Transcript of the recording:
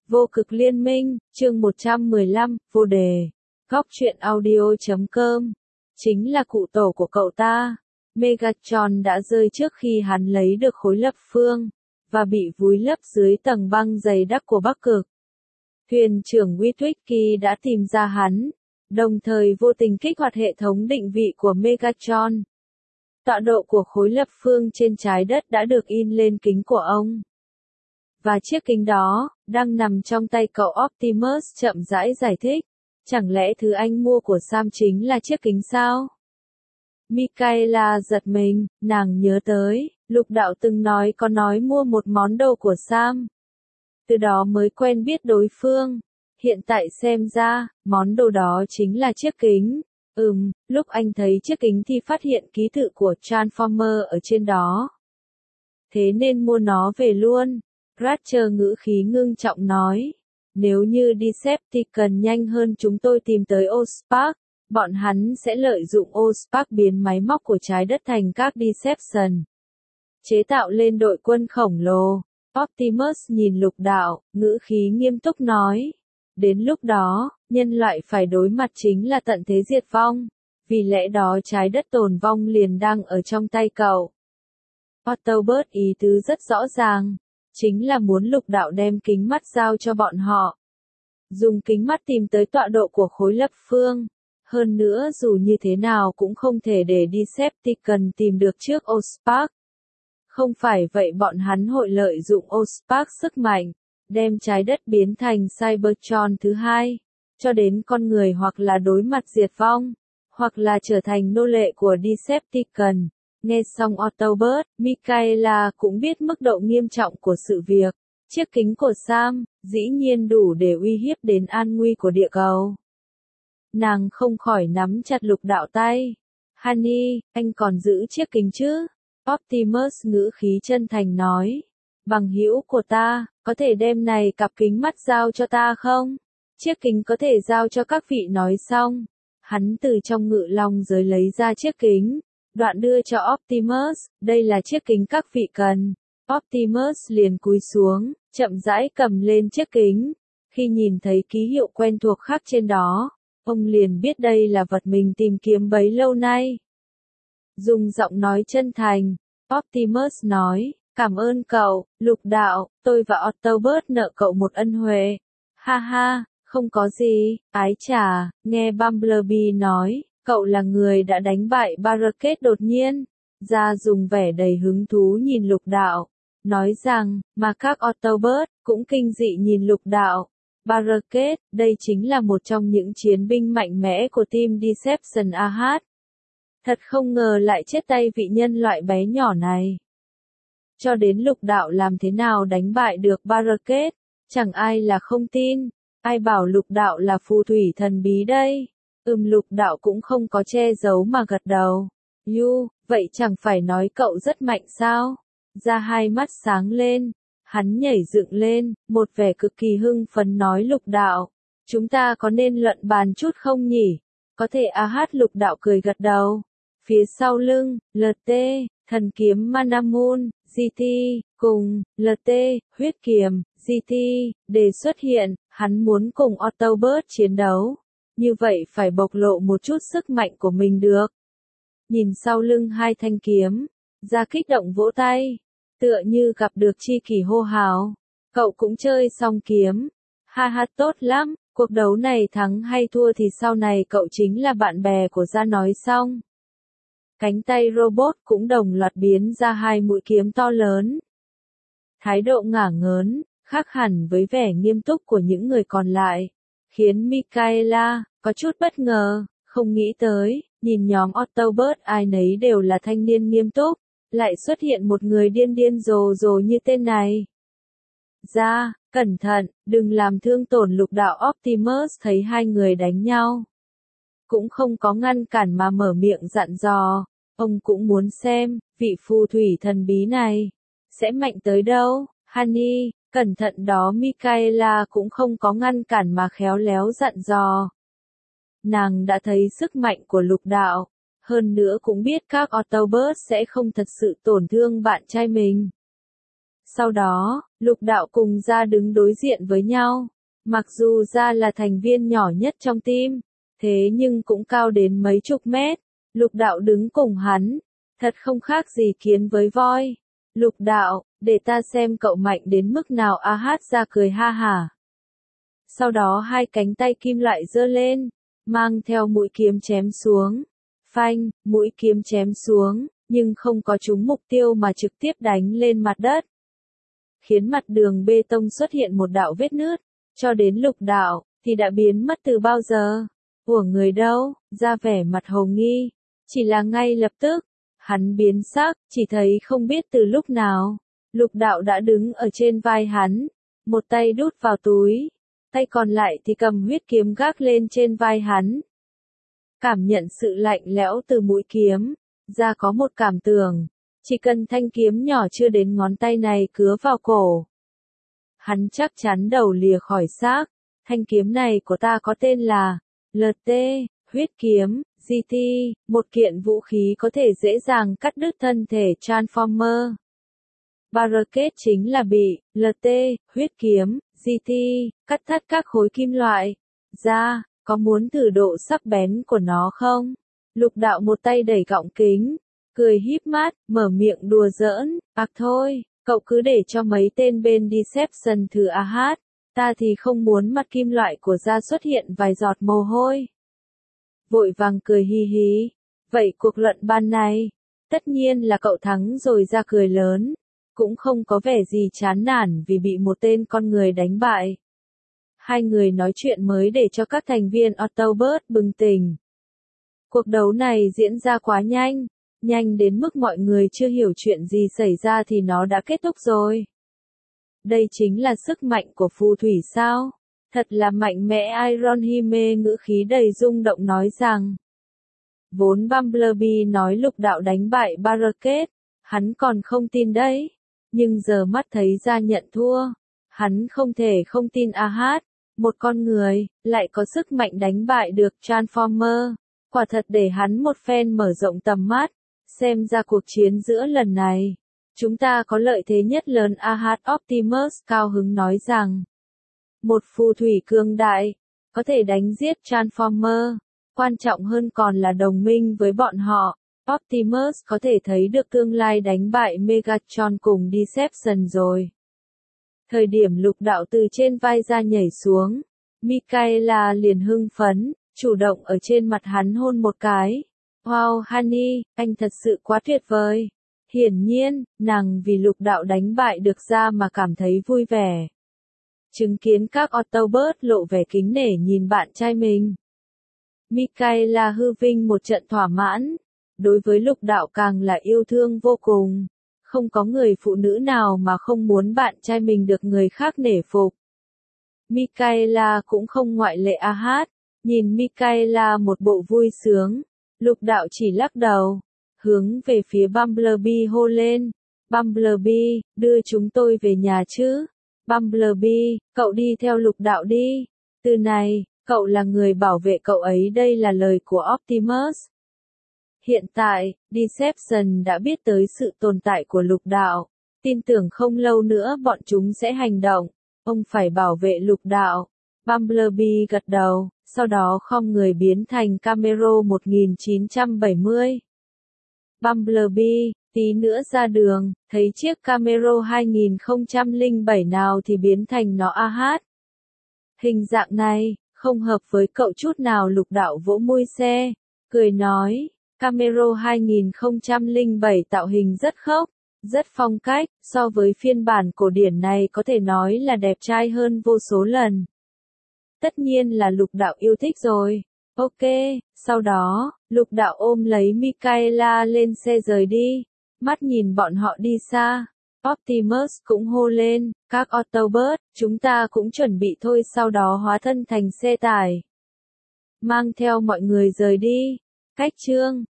Vô cực liên minh, chương 115, vô đề. Góc truyện audio.com. Chính là cụ tổ của cậu ta. Megatron đã rơi trước khi hắn lấy được khối lập phương, và bị vùi lấp dưới tầng băng dày đặc của Bắc Cực. Thuyền trưởng Witwicky đã tìm ra hắn, đồng thời vô tình kích hoạt hệ thống định vị của Megatron. Tọa độ của khối lập phương trên trái đất đã được in lên kính của ông. Và chiếc kính đó, đang nằm trong tay cậu Optimus chậm rãi giải thích. Chẳng lẽ thứ anh mua của Sam chính là chiếc kính sao? Michaela giật mình, nàng nhớ tới, Lục Đạo từng nói mua một món đồ của Sam. Từ đó mới quen biết đối phương. Hiện tại xem ra, món đồ đó chính là chiếc kính. Lúc anh thấy chiếc kính thì phát hiện ký tự của Transformer ở trên đó. Thế nên mua nó về luôn. Ratcher ngữ khí ngưng trọng nói. Nếu như Decepticon nhanh hơn chúng tôi tìm tới Allspark, bọn hắn sẽ lợi dụng Allspark biến máy móc của trái đất thành các Deception. Chế tạo lên đội quân khổng lồ. Optimus nhìn Lục Đạo, ngữ khí nghiêm túc nói. Đến lúc đó, nhân loại phải đối mặt chính là tận thế diệt vong. Vì lẽ đó trái đất tồn vong liền đang ở trong tay cậu. Autobot ý tứ rất rõ ràng. Chính là muốn Lục Đạo đem kính mắt giao cho bọn họ. Dùng kính mắt tìm tới tọa độ của khối lập phương. Hơn nữa dù như thế nào cũng không thể để Decepticon tìm được trước Allspark. Không phải vậy bọn hắn hội lợi dụng Allspark sức mạnh, đem trái đất biến thành Cybertron thứ hai, cho đến con người hoặc là đối mặt diệt vong, hoặc là trở thành nô lệ của Decepticon. Nghe xong Autobot, Michaela cũng biết mức độ nghiêm trọng của sự việc. Chiếc kính của Sam, dĩ nhiên đủ để uy hiếp đến an nguy của địa cầu. Nàng không khỏi nắm chặt Lục Đạo tay. Honey, anh còn giữ chiếc kính chứ? Optimus ngữ khí chân thành nói. Bằng hữu của ta, có thể đem này cặp kính mắt giao cho ta không? Chiếc kính có thể giao cho các vị nói xong. Hắn từ trong ngự long giới lấy ra chiếc kính. Đoạn đưa cho Optimus, đây là chiếc kính các vị cần. Optimus liền cúi xuống, chậm rãi cầm lên chiếc kính. Khi nhìn thấy ký hiệu quen thuộc khắc trên đó, ông liền biết đây là vật mình tìm kiếm bấy lâu nay. Dùng giọng nói chân thành, Optimus nói, cảm ơn cậu, Lục Đạo, tôi và Autobot nợ cậu một ân huệ. Ha ha, không có gì, ái chà, nghe Bumblebee nói. Cậu là người đã đánh bại Barricade đột nhiên. Ra dùng vẻ đầy hứng thú nhìn Lục Đạo. Nói rằng, mà các Autobot cũng kinh dị nhìn Lục Đạo. Barricade, đây chính là một trong những chiến binh mạnh mẽ của team Deception AH. Thật không ngờ lại chết tay vị nhân loại bé nhỏ này. Cho đến Lục Đạo làm thế nào đánh bại được Barricade, chẳng ai là không tin. Ai bảo Lục Đạo là phù thủy thần bí đây? Lục Đạo cũng không có che giấu mà gật đầu. Vậy chẳng phải nói cậu rất mạnh sao? Ra hai mắt sáng lên. Hắn nhảy dựng lên, một vẻ cực kỳ hưng phấn nói Lục Đạo. Chúng ta có nên luận bàn chút không nhỉ? Có thể Lục Đạo cười gật đầu. Phía sau lưng, LT, thần kiếm Manamun, GT, cùng, LT, huyết kiềm, GT, để xuất hiện, hắn muốn cùng Autobot chiến đấu. Như vậy phải bộc lộ một chút sức mạnh của mình được. Nhìn sau lưng hai thanh kiếm, ra kích động vỗ tay, tựa như gặp được tri kỷ hô hào. Cậu cũng chơi xong kiếm. Ha ha tốt lắm, cuộc đấu này thắng hay thua thì sau này cậu chính là bạn bè của Ra nói xong. Cánh tay robot cũng đồng loạt biến ra hai mũi kiếm to lớn. Thái độ ngả ngớn, khác hẳn với vẻ nghiêm túc của những người còn lại. Khiến Michaela có chút bất ngờ, không nghĩ tới, nhìn nhóm Autobot ai nấy đều là thanh niên nghiêm túc, lại xuất hiện một người điên điên rồ rồ như tên này. Ra, cẩn thận, đừng làm thương tổn Lục Đạo. Optimus thấy hai người đánh nhau. Cũng không có ngăn cản mà mở miệng dặn dò, ông cũng muốn xem, vị phù thủy thần bí này, sẽ mạnh tới đâu. Honey, cẩn thận đó. Michaela cũng không có ngăn cản mà khéo léo dặn dò. Nàng đã thấy sức mạnh của Lục Đạo, hơn nữa cũng biết các Autobot sẽ không thật sự tổn thương bạn trai mình. Sau đó, Lục Đạo cùng Gia đứng đối diện với nhau. Mặc dù Gia là thành viên nhỏ nhất trong team, thế nhưng cũng cao đến mấy chục mét. Lục Đạo đứng cùng hắn, thật không khác gì kiến với voi. Lục Đạo, để ta xem cậu mạnh đến mức nào. Hát Gia cười ha hả. Sau đó hai cánh tay kim loại giơ lên, mang theo mũi kiếm chém xuống. Phanh, mũi kiếm chém xuống, nhưng không có trúng mục tiêu mà trực tiếp đánh lên mặt đất. Khiến mặt đường bê tông xuất hiện một đạo vết nứt, cho đến Lục Đạo, thì đã biến mất từ bao giờ. Của người đâu, ra vẻ mặt hồ nghi, chỉ là ngay lập tức, hắn biến sắc, chỉ thấy không biết từ lúc nào, Lục Đạo đã đứng ở trên vai hắn, một tay đút vào túi, tay còn lại thì cầm huyết kiếm gác lên trên vai hắn. Cảm nhận sự lạnh lẽo từ mũi kiếm, Ra có một cảm tưởng, chỉ cần thanh kiếm nhỏ chưa đến ngón tay này cứa vào cổ, hắn chắc chắn đầu lìa khỏi xác. Thanh kiếm này của ta có tên là LT, huyết kiếm, GT, một kiện vũ khí có thể dễ dàng cắt đứt thân thể Transformer. Barricade chính là bị LT, huyết kiếm, GT, cắt thắt các khối kim loại. Ra, có muốn thử độ sắc bén của nó không? Lục Đạo một tay đẩy gọng kính, cười híp mắt, mở miệng đùa giỡn, thôi, cậu cứ để cho mấy tên bên Deception thử hát, ta thì không muốn mặt kim loại của Ra xuất hiện vài giọt mồ hôi. Vội vàng cười hi hí, vậy cuộc luận ban này, tất nhiên là cậu thắng rồi. Ra cười lớn, cũng không có vẻ gì chán nản vì bị một tên con người đánh bại. Hai người nói chuyện mới để cho các thành viên Autobot bừng tỉnh. Cuộc đấu này diễn ra quá nhanh, nhanh đến mức mọi người chưa hiểu chuyện gì xảy ra thì nó đã kết thúc rồi. Đây chính là sức mạnh của phù thủy sao? Thật là mạnh mẽ. Iron Hime ngữ khí đầy rung động nói rằng. Vốn Bumblebee nói Lục Đạo đánh bại Barricade, hắn còn không tin đấy. Nhưng giờ mắt thấy Ra nhận thua, hắn không thể không tin. Hát, một con người, lại có sức mạnh đánh bại được Transformer. Quả thật để hắn một phen mở rộng tầm mắt, xem ra cuộc chiến giữa lần này, chúng ta có lợi thế nhất lớn. Hát Optimus cao hứng nói rằng, một phù thủy cường đại, có thể đánh giết Transformer, quan trọng hơn còn là đồng minh với bọn họ. Optimus có thể thấy được tương lai đánh bại Megatron cùng Deception rồi. Thời điểm Lục Đạo từ trên vai Ra nhảy xuống, Michaela liền hưng phấn, chủ động ở trên mặt hắn hôn một cái. Wow honey, anh thật sự quá tuyệt vời. Hiển nhiên, nàng vì Lục Đạo đánh bại được Ra mà cảm thấy vui vẻ. Chứng kiến các Autobot lộ vẻ kính nể nhìn bạn trai mình, Michaela hư vinh một trận thỏa mãn. Đối với Lục Đạo càng là yêu thương vô cùng. Không có người phụ nữ nào mà không muốn bạn trai mình được người khác nể phục. Michaela cũng không ngoại lệ. Hát, nhìn Michaela một bộ vui sướng, Lục Đạo chỉ lắc đầu, hướng về phía Bumblebee hô lên. Bumblebee, đưa chúng tôi về nhà chứ. Bumblebee, cậu đi theo Lục Đạo đi. Từ này, cậu là người bảo vệ cậu ấy. Đây là lời của Optimus. Hiện tại, Deception đã biết tới sự tồn tại của Lục Đạo, tin tưởng không lâu nữa bọn chúng sẽ hành động. Ông phải bảo vệ Lục Đạo. Bumblebee gật đầu, sau đó khom người biến thành Camaro 1970. Bumblebee, tí nữa ra đường, thấy chiếc Camaro 2007 nào thì biến thành nó. Hát, hình dạng này, không hợp với cậu chút nào. Lục Đạo vỗ mui xe, cười nói. Camaro 2007 tạo hình rất khốc, rất phong cách, so với phiên bản cổ điển này có thể nói là đẹp trai hơn vô số lần. Tất nhiên là Lục Đạo yêu thích rồi. Ok, sau đó, Lục Đạo ôm lấy Michaela lên xe rời đi, mắt nhìn bọn họ đi xa. Optimus cũng hô lên, các Autobot, chúng ta cũng chuẩn bị thôi. Sau đó hóa thân thành xe tải, mang theo mọi người rời đi. Cách chương